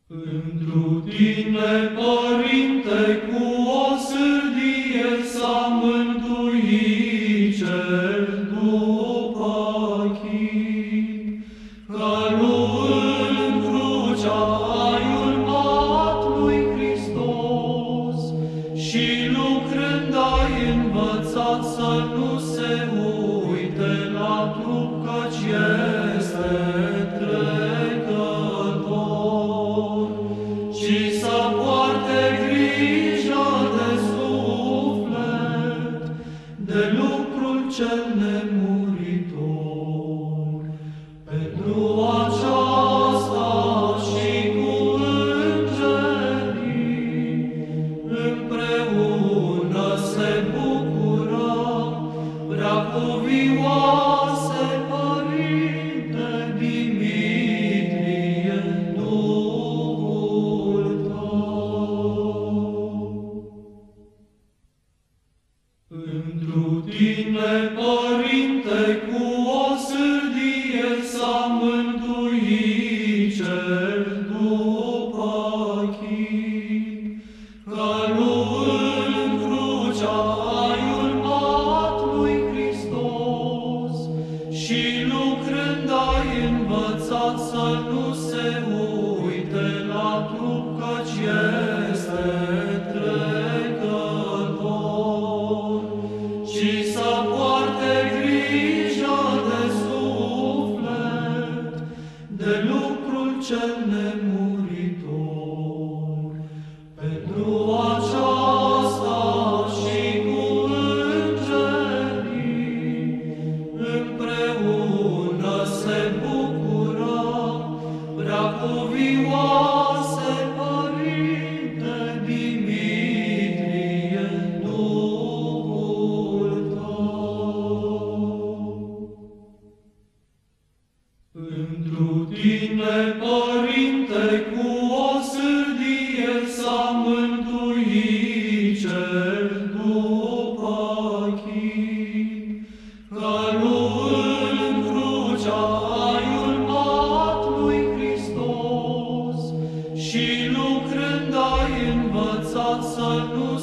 Întru tine, Părinte, cu o sârdie s-a mântuit cel după chip, că nu în crucea ai urmat lui Hristos și lucrând ai învățat să nu se uite la trup, căci este trecător, și să poarte grijă de suflet, de lucrul cel nemuritor. Pentru aceasta și cu îngerii împreună se bucură preacuvioase Părinte Dimitrie, Duhul tău. Întru tine, Părinte, cu o sârdie s-a mântuit cel după chip, că nu în crucea ai urmat lui Hristos și lucrând ai învățat să nu se uite la trup, căci este trecător, și să poarte grijă de suflet, de lucrul cel nemuritor. Pentru aceasta și cu îngerii împreună se bucură preacuvioase Părinte Dimitrie, Duhul tău. Întru tine, Părinte, cu o sârdie s-a mântuit cel după chip, că nu în crucea ai urmat lui Hristos și lucrând ai învățat să nu